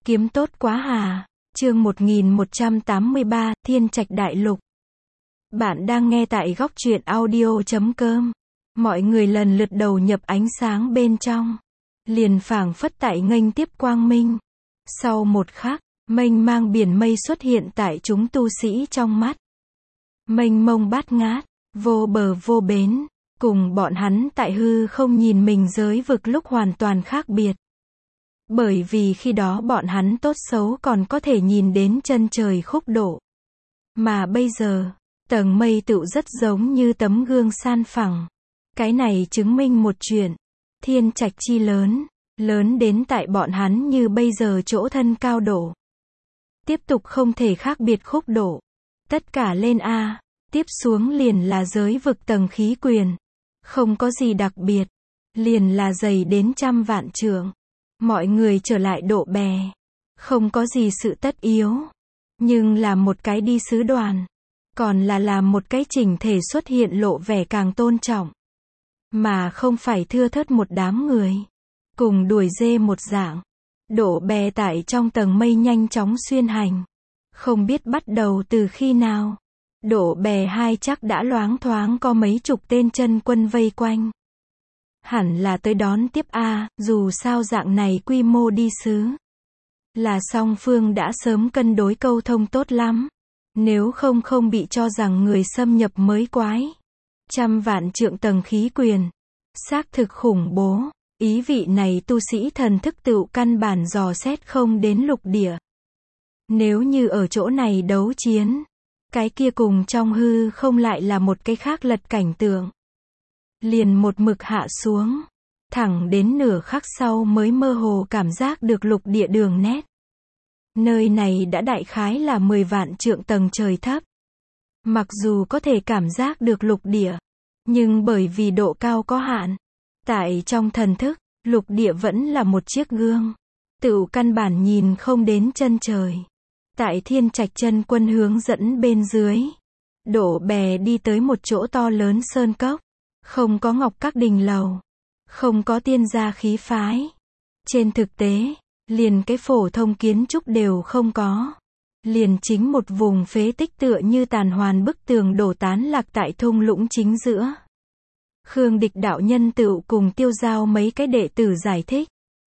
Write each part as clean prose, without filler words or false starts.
Kiếm tốt quá hà. Chương 1183, Thiên Trạch Đại Lục. Bạn đang nghe tại góc truyện audio.com. Mọi người lần lượt đầu nhập ánh sáng bên trong. Liền phảng phất tại nghênh tiếp quang minh. Sau một khắc, mênh mang biển mây xuất hiện tại chúng tu sĩ trong mắt. Mênh mông bát ngát, vô bờ vô bến, cùng bọn hắn tại hư không nhìn mình giới vực lúc hoàn toàn khác biệt. Bởi vì khi đó bọn hắn tốt xấu còn có thể nhìn đến chân trời khúc độ. Mà bây giờ, tầng mây tựu rất giống như tấm gương san phẳng. Cái này chứng minh một chuyện. Thiên trạch chi lớn, lớn đến tại bọn hắn như bây giờ chỗ thân cao độ. Tiếp tục không thể khác biệt khúc độ. Tất cả lên A, tiếp xuống liền là giới vực tầng khí quyền. Không có gì đặc biệt. Liền là dày đến trăm vạn trượng. Mọi người trở lại độ bè. Không có gì sự tất yếu. Nhưng là một cái đi sứ đoàn. Còn là làm một cái chỉnh thể xuất hiện lộ vẻ càng tôn trọng. Mà không phải thưa thớt một đám người. Cùng đuổi dê một dạng. Độ bè tại trong tầng mây nhanh chóng xuyên hành. Không biết bắt đầu từ khi nào. Độ bè hai chắc đã loáng thoáng có mấy chục tên chân quân vây quanh. Hẳn là tới đón tiếp A, dù sao dạng này quy mô đi sứ. Là song phương đã sớm cân đối câu thông tốt lắm. Nếu không bị cho rằng người xâm nhập mới quái. Trăm vạn trượng tầng khí quyền. Xác thực khủng bố. Ý vị này tu sĩ thần thức tựu căn bản dò xét không đến lục địa. Nếu như ở chỗ này đấu chiến. Cái kia cùng trong hư không lại là một cái khác lật cảnh tượng. Liền một mực hạ xuống. Thẳng đến nửa khắc sau mới mơ hồ cảm giác được lục địa đường nét. Nơi này đã đại khái là 10 vạn trượng tầng trời thấp. Mặc dù có thể cảm giác được lục địa. Nhưng bởi vì độ cao có hạn. Tại trong thần thức, lục địa vẫn là một chiếc gương. Tựu căn bản nhìn không đến chân trời. Tại thiên trạch chân quân hướng dẫn bên dưới. Đổ bè đi tới một chỗ to lớn sơn cốc. Không có ngọc các đình lầu. Không có tiên gia khí phái. Trên thực tế, liền cái phổ thông kiến trúc đều không có. Liền chính một vùng phế tích tựa như tàn hoàn bức tường đổ tán lạc tại thung lũng chính giữa. Khương Địch đạo nhân tựu cùng Tiêu Giao mấy cái đệ tử giải thích.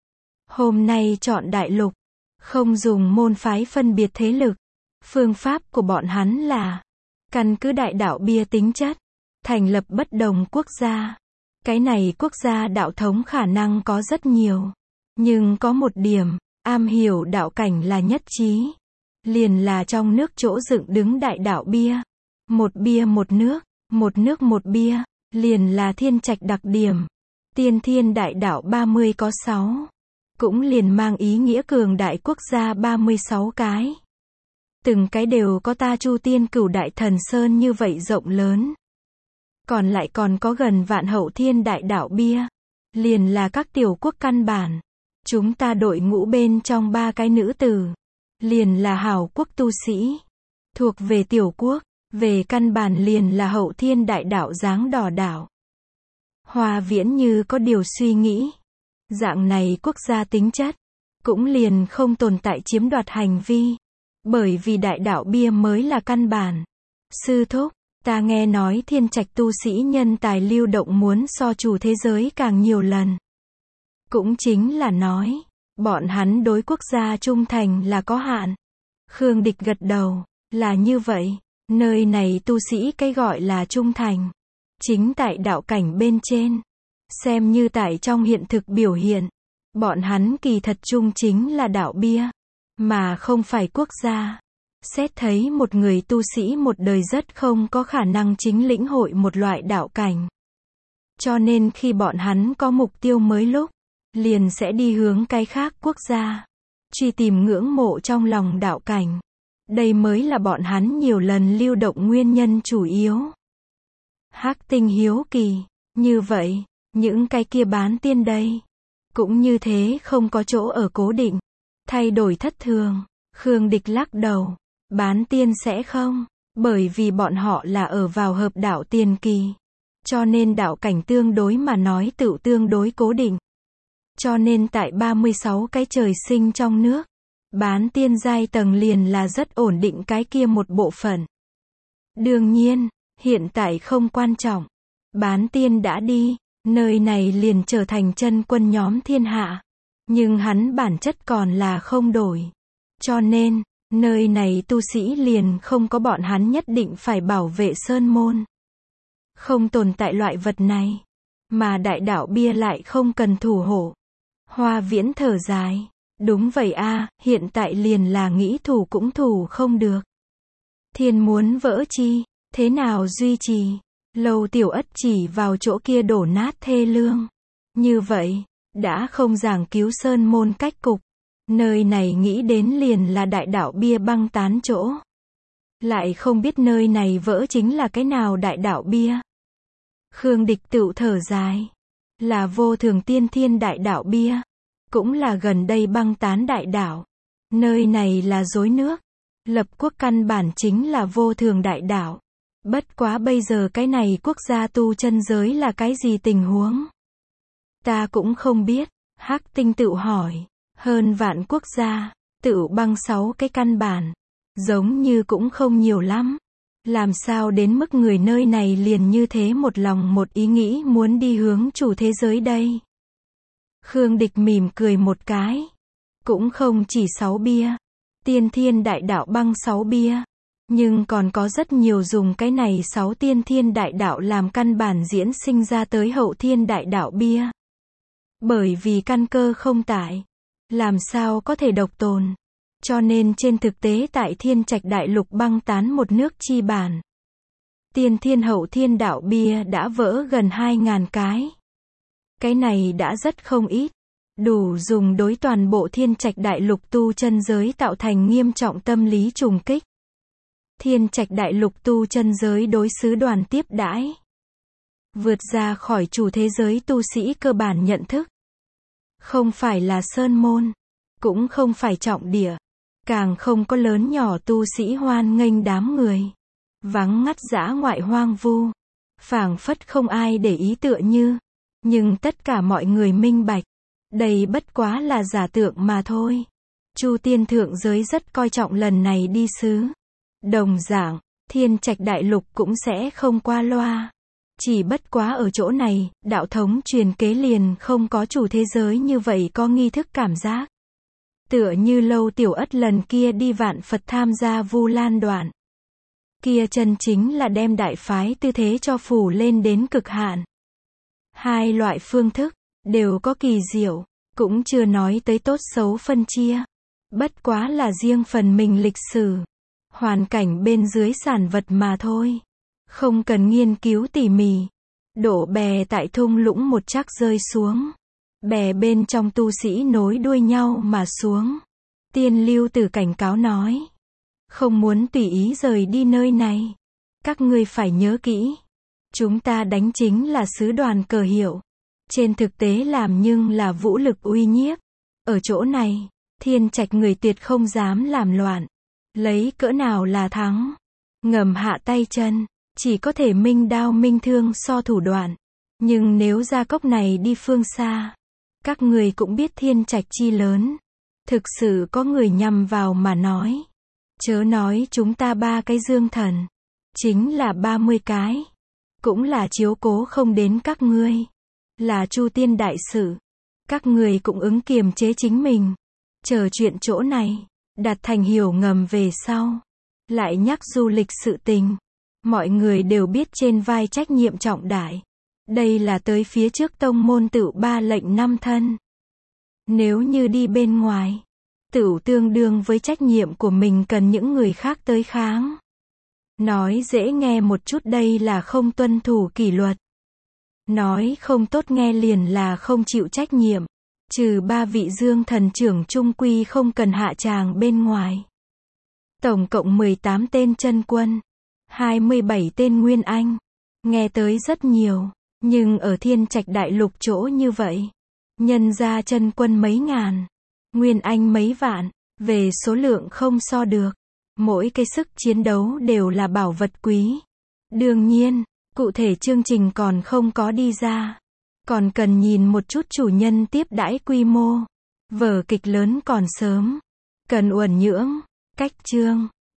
Hôm nay chọn đại lục. Không dùng môn phái phân biệt thế lực. Phương pháp của bọn hắn là căn cứ đại đạo bia tính chất. Thành lập bất đồng quốc gia. Cái này quốc gia đạo thống khả năng có rất nhiều. Nhưng có một điểm, am hiểu đạo cảnh là nhất trí. Liền là trong nước chỗ dựng đứng đại đạo bia. Một bia một nước, một nước một bia. Liền là thiên trạch đặc điểm. Tiên thiên đại đạo 30 có 6. Cũng liền mang ý nghĩa cường đại quốc gia 36 cái. Từng cái đều có ta Chu Tiên Cửu Đại Thần Sơn như vậy rộng lớn. Còn lại còn có gần vạn hậu thiên đại đạo bia. Liền là các tiểu quốc căn bản. Chúng ta đội ngũ bên trong 3 cái nữ tử. Liền là hảo quốc tu sĩ. Thuộc về tiểu quốc. Về căn bản liền là hậu thiên đại đạo dáng đỏ đảo. Hoa Viễn như có điều suy nghĩ. Dạng này quốc gia tính chất. Cũng liền không tồn tại chiếm đoạt hành vi. Bởi vì đại đạo bia mới là căn bản. Sư thúc. Ta nghe nói thiên trạch tu sĩ nhân tài lưu động muốn so chủ thế giới càng nhiều lần. Cũng chính là nói, bọn hắn đối quốc gia trung thành là có hạn. Khương Địch gật đầu, là như vậy, nơi này tu sĩ cái gọi là trung thành. Chính tại đạo cảnh bên trên, xem như tại trong hiện thực biểu hiện, bọn hắn kỳ thật trung chính là đạo bia, mà không phải quốc gia. Xét thấy một người tu sĩ một đời rất không có khả năng chính lĩnh hội một loại đạo cảnh. Cho nên khi bọn hắn có mục tiêu mới lúc, liền sẽ đi hướng cái khác quốc gia. Truy tìm ngưỡng mộ trong lòng đạo cảnh. Đây mới là bọn hắn nhiều lần lưu động nguyên nhân chủ yếu. Hắc Tinh hiếu kỳ, như vậy, những cái kia bán tiên đây. Cũng như thế không có chỗ ở cố định. Thay đổi thất thường. Khương Địch lắc đầu. Bán tiên sẽ không, bởi vì bọn họ là ở vào hợp đạo tiền kỳ. Cho nên đạo cảnh tương đối mà nói tựu tương đối cố định. Cho nên tại 36 cái trời sinh trong nước, Bán tiên giai tầng liền là rất ổn định cái kia một bộ phận. Đương nhiên, hiện tại không quan trọng. Bán tiên đã đi, nơi này liền trở thành chân quân nhóm thiên hạ. Nhưng hắn bản chất còn là không đổi. Cho nên, nơi này tu sĩ liền không có bọn hắn nhất định phải bảo vệ sơn môn. Không tồn tại loại vật này. Mà đại đạo bia lại không cần thủ hộ. Hoa Viễn thở dài. Đúng vậy a, hiện tại liền là nghĩ thủ cũng thủ không được. Thiên muốn vỡ chi, thế nào duy trì? Lâu Tiểu Ất chỉ vào chỗ kia đổ nát thê lương. Như vậy, đã không giảng cứu sơn môn cách cục. Nơi này nghĩ đến liền là đại đạo bia băng tán chỗ. Lại không biết nơi này vỡ chính là cái nào đại đạo bia. Khương Địch tựu thở dài. Là vô thường tiên thiên đại đạo bia. Cũng là gần đây băng tán đại đạo. Nơi này là rối nước. Lập quốc căn bản chính là vô thường đại đạo. Bất quá bây giờ cái này quốc gia tu chân giới là cái gì tình huống? Ta cũng không biết. Hắc Tinh tự hỏi. Hơn vạn quốc gia, tự băng 6 cái căn bản. Giống như cũng không nhiều lắm. Làm sao đến mức người nơi này liền như thế một lòng một ý nghĩ muốn đi hướng chủ thế giới đây? Khương Địch mỉm cười một cái. Cũng không chỉ 6 bia. Tiên thiên đại đạo băng 6 bia. Nhưng còn có rất nhiều dùng cái này 6 tiên thiên đại đạo làm căn bản diễn sinh ra tới hậu thiên đại đạo bia. Bởi vì căn cơ không tại. Làm sao có thể độc tồn. Cho nên trên thực tế tại Thiên Trạch Đại Lục băng tán một nước chi bản. Tiên thiên hậu thiên đạo bia đã vỡ gần 2.000 cái. Cái này đã rất không ít. Đủ dùng đối toàn bộ Thiên Trạch Đại Lục tu chân giới tạo thành nghiêm trọng tâm lý trùng kích. Thiên Trạch Đại Lục tu chân giới đối sứ đoàn tiếp đãi. Vượt ra khỏi chủ thế giới tu sĩ cơ bản nhận thức. Không phải là sơn môn. Cũng không phải trọng địa. Càng không có lớn nhỏ tu sĩ hoan nghênh đám người. Vắng ngắt dã ngoại hoang vu. Phảng phất không ai để ý tựa như. Nhưng tất cả mọi người minh bạch. Đây bất quá là giả tượng mà thôi. Chu Tiên thượng giới rất coi trọng lần này đi sứ. Đồng dạng, Thiên Trạch Đại Lục cũng sẽ không qua loa. Chỉ bất quá ở chỗ này, đạo thống truyền kế liền không có chủ thế giới như vậy có nghi thức cảm giác. Tựa như Lâu Tiểu Ất lần kia đi Vạn Phật tham gia Vu Lan đoạn. Kia chân chính là đem đại phái tư thế cho phủ lên đến cực hạn. Hai loại phương thức, đều có kỳ diệu, cũng chưa nói tới tốt xấu phân chia. Bất quá là riêng phần mình lịch sử, hoàn cảnh bên dưới sản vật mà thôi. Không cần nghiên cứu tỉ mỉ. Đổ bè tại thung lũng một chắc rơi xuống. Bè bên trong tu sĩ nối đuôi nhau mà xuống. Tiên Lưu Tử cảnh cáo nói. Không muốn tùy ý rời đi nơi này. Các ngươi phải nhớ kỹ. Chúng ta đánh chính là sứ đoàn cờ hiệu. Trên thực tế làm nhưng là vũ lực uy nhiếp. Ở chỗ này, Thiên Trạch người tuyệt không dám làm loạn. Lấy cỡ nào là thắng. Ngầm hạ tay chân. Chỉ có thể minh đao minh thương so thủ đoạn. Nhưng nếu ra cốc này đi phương xa. Các người cũng biết Thiên Trạch chi lớn. Thực sự có người nhằm vào mà nói. Chớ nói chúng ta 3 cái dương thần. Chính là 30 cái. Cũng là chiếu cố không đến các ngươi. Là Chu Tiên đại sự. Các người cũng ứng kiềm chế chính mình. Chờ chuyện chỗ này. Đạt thành hiểu ngầm về sau. Lại nhắc du lịch sự tình. Mọi người đều biết trên vai trách nhiệm trọng đại. Đây là tới phía trước tông môn tựu 3 lệnh 5 thân. Nếu như đi bên ngoài, tựu tương đương với trách nhiệm của mình cần những người khác tới kháng. Nói dễ nghe một chút đây là không tuân thủ kỷ luật. Nói không tốt nghe liền là không chịu trách nhiệm. Trừ 3 vị dương thần trưởng trung quy không cần hạ tràng bên ngoài. Tổng cộng 18 tên chân quân. 27 tên Nguyên Anh. Nghe tới rất nhiều. Nhưng ở Thiên Trạch Đại Lục chỗ như vậy. Nhân ra chân quân mấy ngàn. Nguyên Anh mấy vạn. Về số lượng không so được. Mỗi cái sức chiến đấu đều là bảo vật quý. Đương nhiên, cụ thể chương trình còn không có đi ra. Còn cần nhìn một chút chủ nhân tiếp đãi quy mô. Vở kịch lớn còn sớm. Cần uẩn nhưỡng. Cách chương.